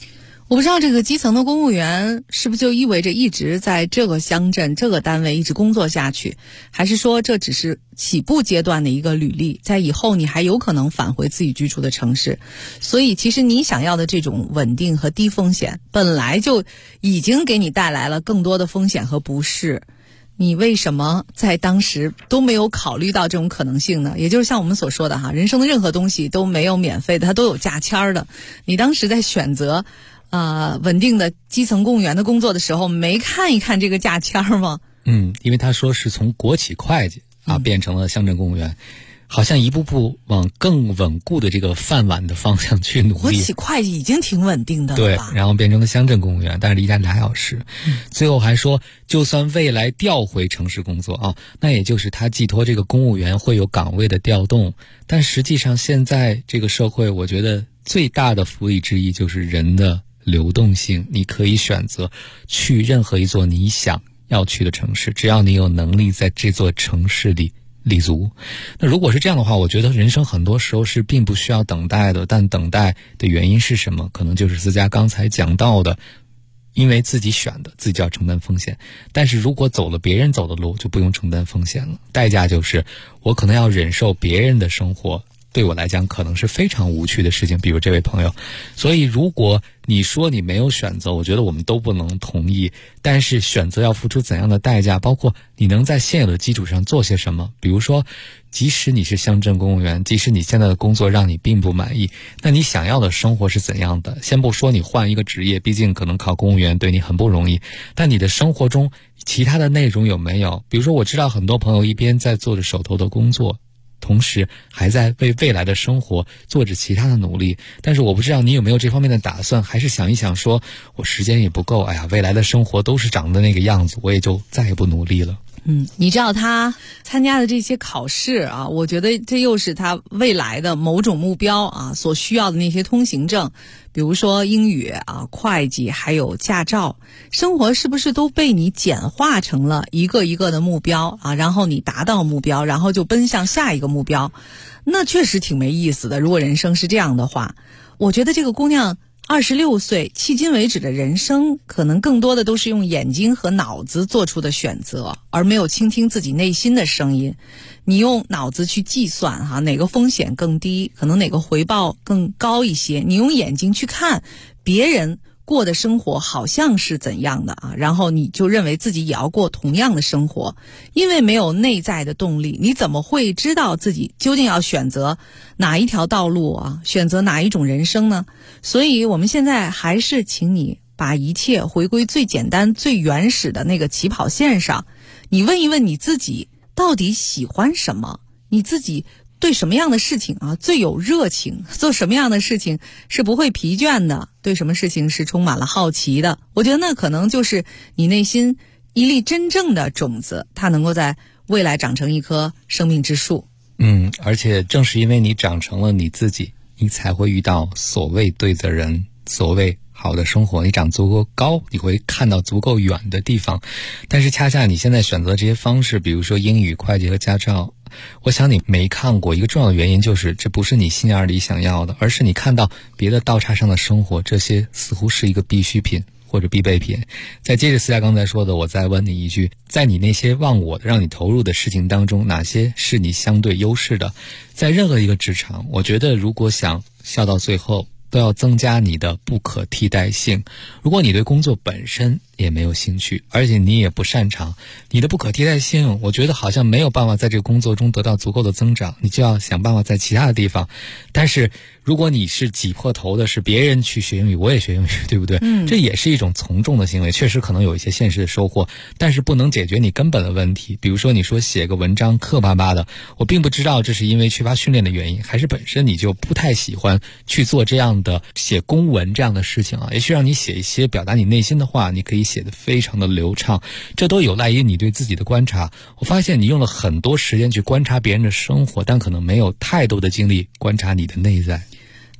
我不知道这个基层的公务员是不是就意味着一直在这个乡镇这个单位一直工作下去，还是说这只是起步阶段的一个履历，在以后你还有可能返回自己居住的城市。所以其实你想要的这种稳定和低风险本来就已经给你带来了更多的风险和不适，你为什么在当时都没有考虑到这种可能性呢？也就是像我们所说的哈，人生的任何东西都没有免费的，它都有价签的。你当时在选择稳定的基层公务员的工作的时候，没看一看这个价签吗？ 因为他说是从国企会计变成了乡镇公务员，好像一步步往更稳固的这个饭碗的方向去努力。 国企会计已经挺稳定的了吧？ 对，然后变成了乡镇公务员，但是离家2小时。最后还说，就算未来调回城市工作那也就是他寄托这个公务员会有岗位的调动，但实际上现在这个社会，我觉得最大的福利之一就是人的流动性，你可以选择去任何一座你想要去的城市，只要你有能力在这座城市里立足。那如果是这样的话，我觉得人生很多时候是并不需要等待的，但等待的原因是什么？可能就是思佳刚才讲到的，因为自己选的，自己就要承担风险。但是如果走了别人走的路，就不用承担风险了，代价就是我可能要忍受别人的生活，对我来讲可能是非常无趣的事情，比如这位朋友。所以如果你说你没有选择，我觉得我们都不能同意，但是选择要付出怎样的代价，包括你能在现有的基础上做些什么。比如说，即使你是乡镇公务员，即使你现在的工作让你并不满意，那你想要的生活是怎样的？先不说你换一个职业，毕竟可能考公务员对你很不容易，但你的生活中其他的内容有没有？比如说，我知道很多朋友一边在做着手头的工作，同时还在为未来的生活做着其他的努力，但是我不知道你有没有这方面的打算，还是想一想说我时间也不够，未来的生活都是长的那个样子，我也就再也不努力了。 你知道他参加的这些考试我觉得这又是他未来的某种目标所需要的那些通行证，比如说英语会计还有驾照，生活是不是都被你简化成了一个一个的目标然后你达到目标，然后就奔向下一个目标？那确实挺没意思的。如果人生是这样的话，我觉得这个姑娘26岁迄今为止的人生，可能更多的都是用眼睛和脑子做出的选择，而没有倾听自己内心的声音。你用脑子去计算哪个风险更低，可能哪个回报更高一些，你用眼睛去看别人过的生活好像是怎样的然后你就认为自己也要过同样的生活。因为没有内在的动力，你怎么会知道自己究竟要选择哪一条道路选择哪一种人生呢？所以我们现在还是请你把一切回归最简单最原始的那个起跑线上，你问一问你自己到底喜欢什么，你自己对什么样的事情最有热情，做什么样的事情是不会疲倦的，对什么事情是充满了好奇的。我觉得那可能就是你内心一粒真正的种子，它能够在未来长成一棵生命之树。 而且正是因为你长成了你自己，你才会遇到所谓对的人，所谓好的生活。你长足够高，你会看到足够远的地方。但是恰恰你现在选择这些方式，比如说英语、会计和驾照，我想你没看过一个重要的原因，就是这不是你心眼里想要的，而是你看到别的道岔上的生活，这些似乎是一个必需品或者必备品。再接着思佳刚才说的，我再问你一句，在你那些忘我的让你投入的事情当中，哪些是你相对优势的？在任何一个职场，我觉得如果想笑到最后，都要增加你的不可替代性。如果你对工作本身也没有兴趣，而且你也不擅长，你的不可替代性，我觉得好像没有办法在这个工作中得到足够的增长，你就要想办法在其他的地方。但是如果你是挤破头的，是别人去学英语，我也学英语，对不对？这也是一种从众的行为，确实可能有一些现实的收获，但是不能解决你根本的问题。比如说你说写个文章磕巴巴的，我并不知道这是因为缺乏训练的原因，还是本身你就不太喜欢去做这样的写公文这样的事情也许让你写一些表达你内心的话，你可以写得非常的流畅，这都有赖于你对自己的观察。我发现你用了很多时间去观察别人的生活，但可能没有太多的精力观察你的内在。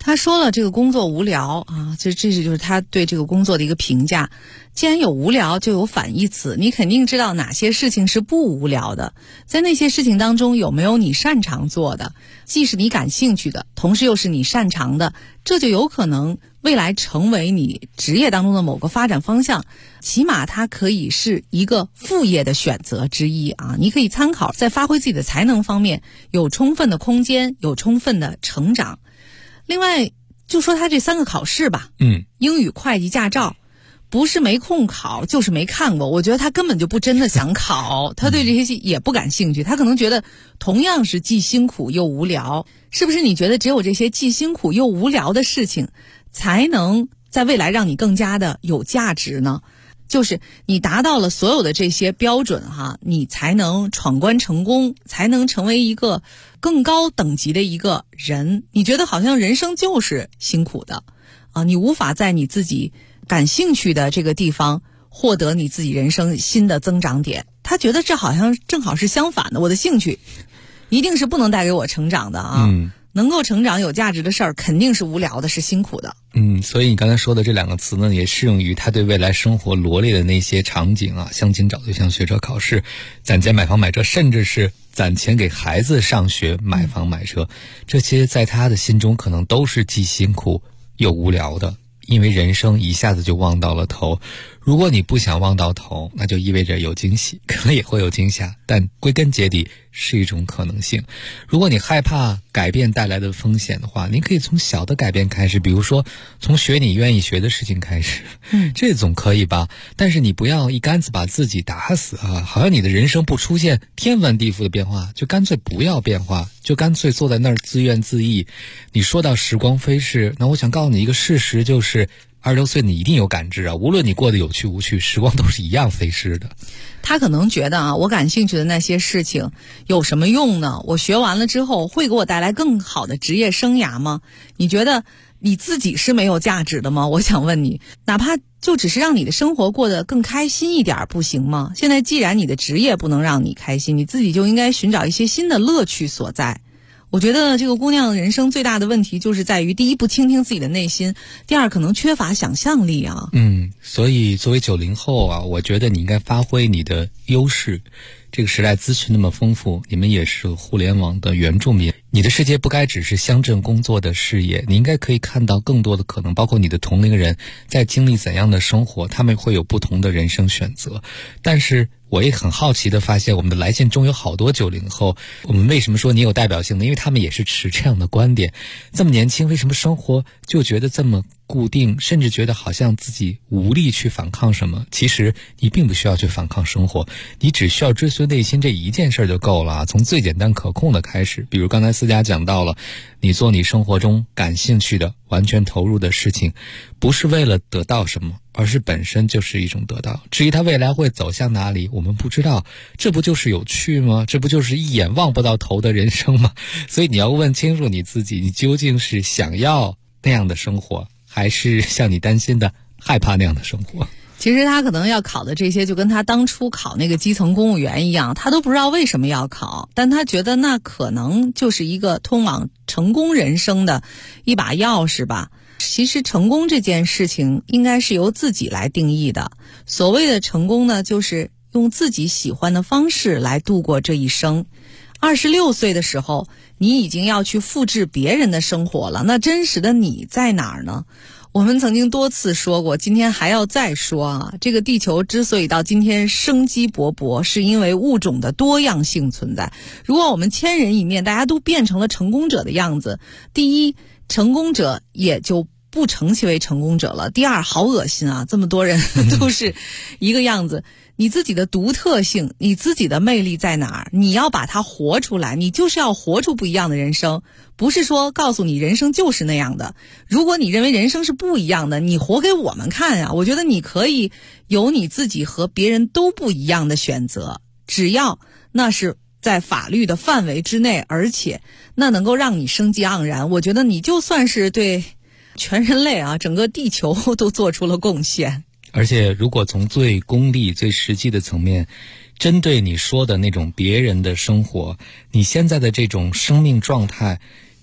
他说了这个工作无聊啊，这就是他对这个工作的一个评价。既然有无聊，就有反义词，你肯定知道哪些事情是不无聊的，在那些事情当中有没有你擅长做的，既是你感兴趣的，同时又是你擅长的，这就有可能未来成为你职业当中的某个发展方向，起码它可以是一个副业的选择之一啊。你可以参考，在发挥自己的才能方面有充分的空间，有充分的成长。另外就说他这3个考试吧，英语、会计、驾照，不是没空考就是没看过，我觉得他根本就不真的想考，他对这些也不感兴趣，他可能觉得同样是既辛苦又无聊。是不是你觉得只有这些既辛苦又无聊的事情才能在未来让你更加的有价值呢？就是你达到了所有的这些标准哈，你才能闯关成功，才能成为一个更高等级的一个人。你觉得好像人生就是辛苦的啊，你无法在你自己感兴趣的这个地方获得你自己人生新的增长点。他觉得这好像正好是相反的，我的兴趣一定是不能带给我成长的啊。能够成长有价值的事儿肯定是无聊的，是辛苦的。 所以你刚才说的这2个词呢，也适用于他对未来生活罗列的那些场景啊，相亲找对象、学车考试、攒钱买房买车，甚至是攒钱给孩子上学、买房买车，这些在他的心中可能都是既辛苦又无聊的，因为人生一下子就望到了头。如果你不想望到头，那就意味着有惊喜，可能也会有惊吓，但归根结底是一种可能性。如果你害怕改变带来的风险的话，你可以从小的改变开始，比如说从学你愿意学的事情开始，这总可以吧？但是你不要一竿子把自己打死啊！好像你的人生不出现天翻地覆的变化，就干脆不要变化，就干脆坐在那儿自怨自艾。你说到时光飞逝，那我想告诉你一个事实，就是26岁你一定有感知啊，无论你过得有趣无趣，时光都是一样飞逝的。 他可能觉得啊，我感兴趣的那些事情有什么用呢？我学完了之后会给我带来更好的职业生涯吗？你觉得你自己是没有价值的吗？我想问你，哪怕就只是让你的生活过得更开心一点不行吗？现在既然你的职业不能让你开心，你自己就应该寻找一些新的乐趣所在。我觉得这个姑娘人生最大的问题就是在于，第一不倾听自己的内心，第二可能缺乏想象力啊。 所以作为90后啊，我觉得你应该发挥你的优势。这个时代资讯那么丰富，你们也是互联网的原住民，你的世界不该只是乡镇工作的视野，你应该可以看到更多的可能，包括你的同龄人在经历怎样的生活，他们会有不同的人生选择。但是我也很好奇的发现，我们的来信中有好多90后，我们为什么说你有代表性呢？因为他们也是持这样的观点，这么年轻，为什么生活就觉得这么固定，甚至觉得好像自己无力去反抗什么？其实你并不需要去反抗生活，你只需要追随内心这一件事就够了啊！从最简单可控的开始，比如刚才思佳讲到了，你做你生活中感兴趣的、完全投入的事情，不是为了得到什么，而是本身就是一种得到。至于它未来会走向哪里，我们不知道，这不就是有趣吗？这不就是一眼望不到头的人生吗？所以你要问清楚你自己，你究竟是想要那样的生活，还是像你担心的害怕那样的生活？ 其实他可能要考的这些就跟他当初考那个基层公务员一样，他都不知道为什么要考，但他觉得那可能就是一个通往成功人生的一把钥匙吧。其实成功这件事情应该是由自己来定义的，所谓的成功呢，就是用自己喜欢的方式来度过这一生。26岁的时候，你已经要去复制别人的生活了，那真实的你在哪儿呢？我们曾经多次说过，今天还要再说啊，这个地球之所以到今天生机勃勃，是因为物种的多样性存在。如果我们千人一面，大家都变成了成功者的样子，第一，成功者也就不称其为成功者了，第二，好恶心啊，这么多人都是一个样子。你自己的独特性，你自己的魅力在哪儿？你要把它活出来，你就是要活出不一样的人生，不是说告诉你人生就是那样的。如果你认为人生是不一样的，你活给我们看呀！我觉得你可以有你自己和别人都不一样的选择，只要那是在法律的范围之内，而且那能够让你生机盎然，我觉得你就算是对全人类啊，整个地球都做出了贡献。 而且如果从最功利最实际的层面，针对你说的那种别人的生活，你现在的这种生命状态，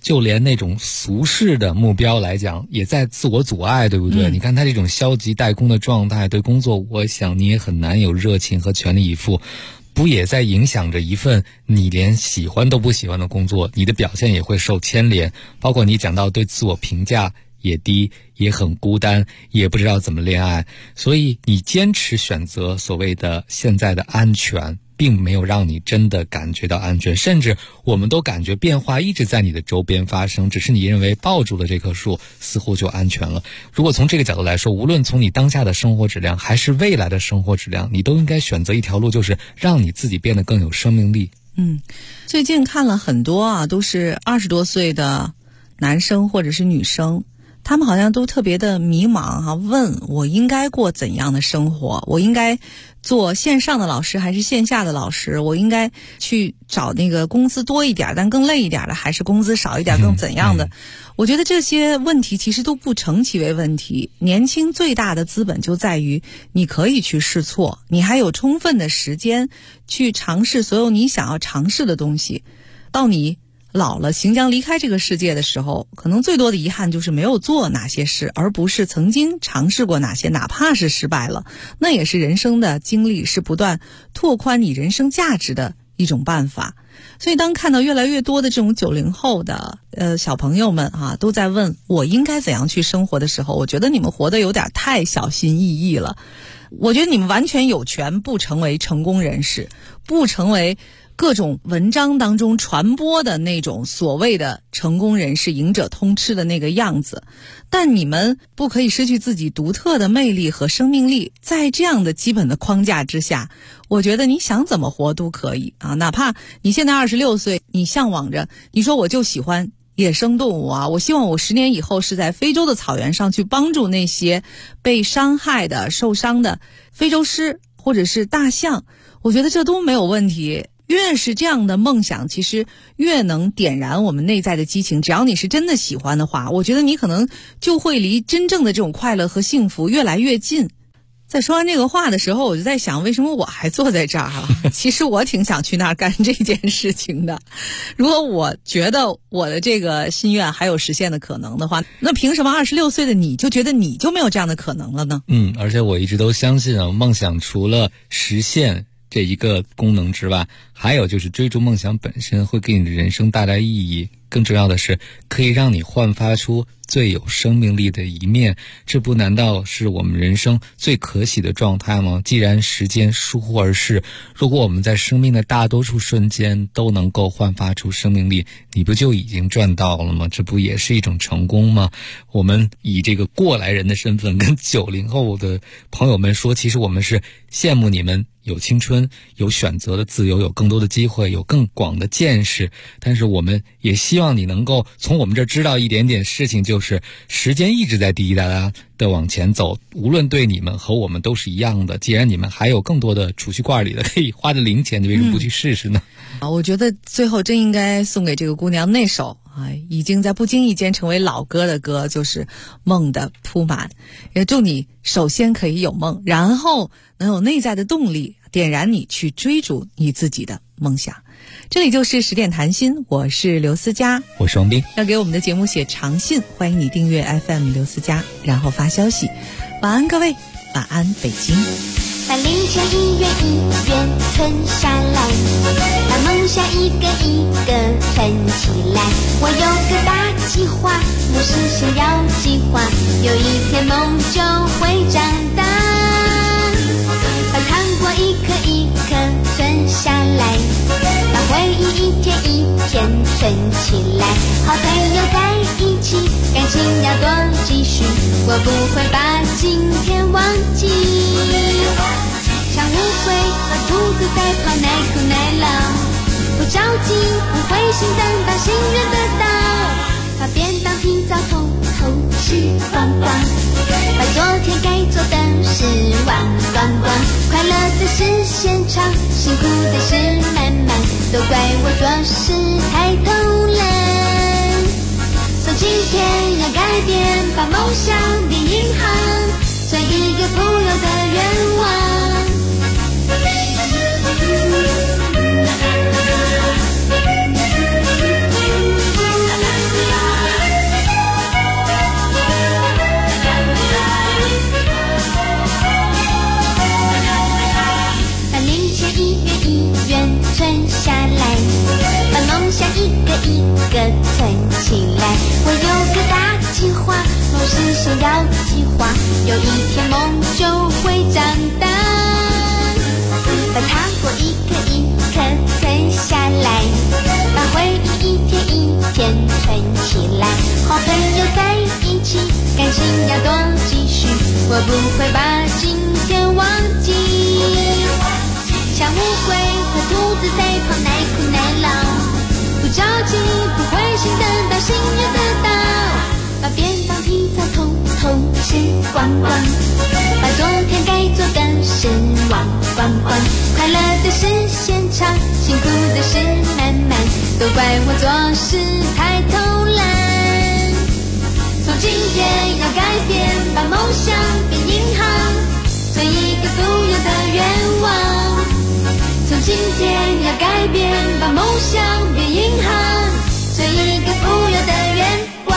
就连那种俗世的目标来讲，也在自我阻碍，对不对？你看他这种消极怠工的状态，对工作，我想你也很难有热情和全力以赴，不也在影响着一份你连喜欢都不喜欢的工作，你的表现也会受牵连。包括你讲到对自我评价也低，也很孤单，也不知道怎么恋爱，所以你坚持选择所谓的现在的安全，并没有让你真的感觉到安全，甚至我们都感觉变化一直在你的周边发生，只是你认为抱住了这棵树似乎就安全了。如果从这个角度来说，无论从你当下的生活质量还是未来的生活质量，你都应该选择一条路，就是让你自己变得更有生命力。 最近看了很多都是20多岁的男生或者是女生，他们好像都特别的迷茫问我应该过怎样的生活，我应该做线上的老师还是线下的老师，我应该去找那个工资多一点但更累一点的，还是工资少一点更怎样的。我觉得这些问题其实都不成其为问题。年轻最大的资本就在于你可以去试错，你还有充分的时间去尝试所有你想要尝试的东西。到你老了行将离开这个世界的时候，可能最多的遗憾就是没有做哪些事，而不是曾经尝试过哪些，哪怕是失败了，那也是人生的经历，是不断拓宽你人生价值的一种办法。所以当看到越来越多的这种90后的小朋友们都在问我应该怎样去生活的时候，我觉得你们活得有点太小心翼翼了。我觉得你们完全有权不成为成功人士，不成为各种文章当中传播的那种所谓的成功人士赢者通吃的那个样子，但你们不可以失去自己独特的魅力和生命力。在这样的基本的框架之下，我觉得你想怎么活都可以哪怕你现在26岁，你向往着，你说我就喜欢野生动物我希望我10年以后是在非洲的草原上去帮助那些被伤害的受伤的非洲狮或者是大象，我觉得这都没有问题。越是这样的梦想，其实越能点燃我们内在的激情。只要你是真的喜欢的话，我觉得你可能就会离真正的这种快乐和幸福越来越近。在说完这个话的时候，我就在想，为什么我还坐在这儿其实我挺想去那儿干这件事情的。如果我觉得我的这个心愿还有实现的可能的话，那凭什么26岁的你就觉得你就没有这样的可能了呢？ 而且我一直都相信梦想除了实现这一个功能之外，还有就是追逐梦想本身会给你的人生带来意义，更重要的是可以让你焕发出最有生命力的一面。这不难道是我们人生最可喜的状态吗？既然时间疏忽而逝，如果我们在生命的大多数瞬间都能够焕发出生命力，你不就已经赚到了吗？这不也是一种成功吗？我们以这个过来人的身份跟90后的朋友们说，其实我们是羡慕你们有青春，有选择的自由，有更多的机会，有更广的见识，但是我们也希望你能够从我们这知道一点点事情，就是时间一直在滴滴答答的往前走，无论对你们和我们都是一样的。既然你们还有更多的储蓄罐里的可以花的零钱，你为什么不去试试呢？ 我觉得最后真应该送给这个姑娘那首已经在不经意间成为老歌的歌，就是梦的铺满。也祝你首先可以有梦，然后能有内在的动力点燃你去追逐你自己的梦想。这里就是10点谈心，我是刘思佳， 我是王斌。 要给我们的节目写长信，欢迎你订阅 FM 刘思佳，然后发消息。晚安各位，晚安北京。 把零钱1元1元存下来，把梦想一个一个存起来。我有个大计划，不实现要计划，有一天梦就会长大。把糖果一颗一颗存下来，把回忆一天一天存起来。好朋友在一起，感情要多继续，我不会把今天忘记。像乌龟和兔子在跑，耐哭耐劳，不着急，不灰心，等到心愿得到。把便当提早偷吃光光，把昨天该做的事忘光光。快乐的事现场，辛苦的事慢慢，都怪我做事太偷懒。从今天要改变，把梦想变银行，存一个富有的愿望。 要计划，有一天梦就会长大，把糖果一颗一颗存下来，把回忆一天一天存起来，好朋友在一起，感情要多继续，我不会把今天忘记。像乌龟和兔子在跑，耐苦耐劳，不着急，不灰心，等到心愿得到，把便当提早统统吃光光，把昨天该做的事忘光光，快乐的事先尝，辛苦的事慢慢，都怪我做事太偷懒。从今天要改变，把梦想变银行，存一个富有的愿望。从今天要改变，把梦想变银行，存一个富有的愿望。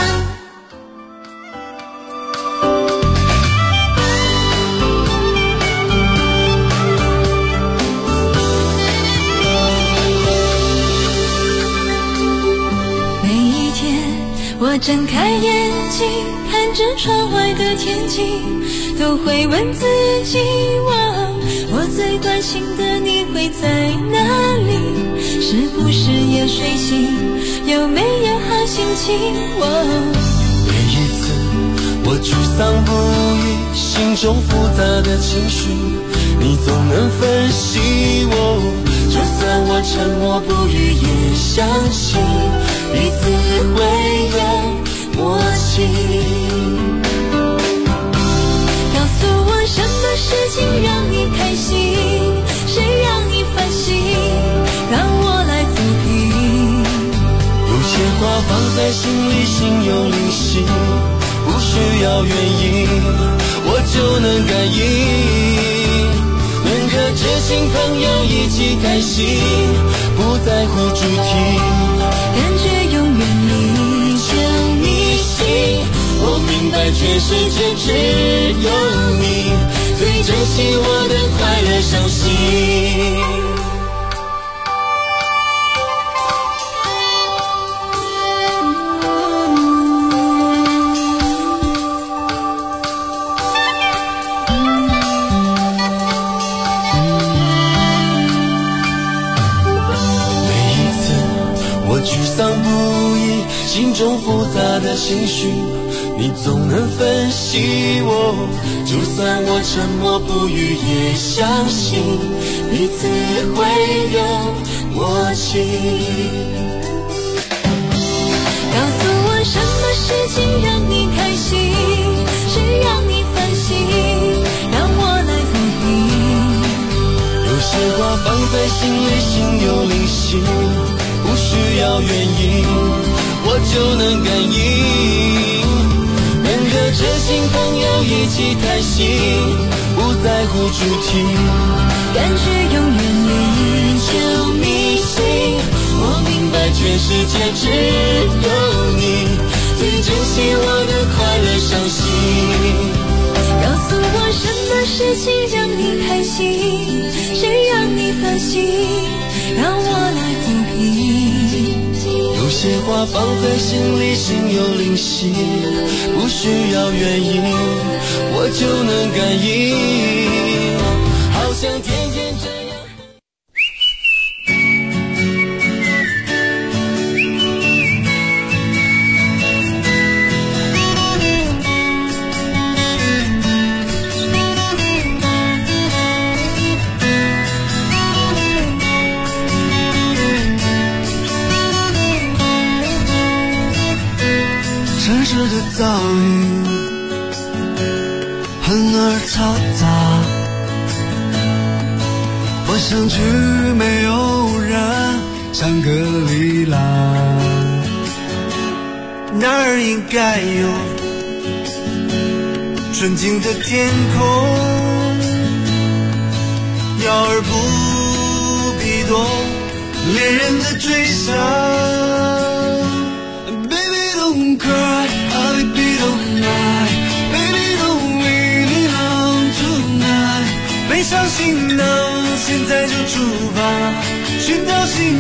每一天我睁开眼睛，看着窗外的天气，都会问自己，我最关心的你会在哪里？是不是也睡醒？有没有好心情？ 每一次我沮丧不已，心中复杂的情绪，你总能分析我。就算我沉默不语，也相信彼此会有默契。 告诉我什么事情让你开心，谁让你烦心，让我来抚平。 有些话放在心里，心有灵犀，不需要原因，我就能感应。能和知心朋友一起开心，不在乎主题， 感觉永远你就迷信。我明白全世界只有你最珍惜我的快乐伤心。心中复杂的情绪，你总能分析我。就算我沉默不语，也相信彼此会有默契。 告诉我什么事情让你开心，谁让你烦心，让我来抚平。 有些话放在心里，心有灵犀，不需要原因，我就能感应。能和知心朋友一起开心，不在乎主题， 感觉永远你就迷信。我明白全世界只有你最珍惜我的快乐伤心。 告诉我什么事情让你开心，谁让你烦心，让我来抚平。 有些话放在心里，心有灵犀，不需要原因，我就能感应。好像天天这样。 城市的噪音很而嘈杂，我想去没有人香格里拉，那儿应该有纯净的天空，鸟儿不必懂恋人的追想，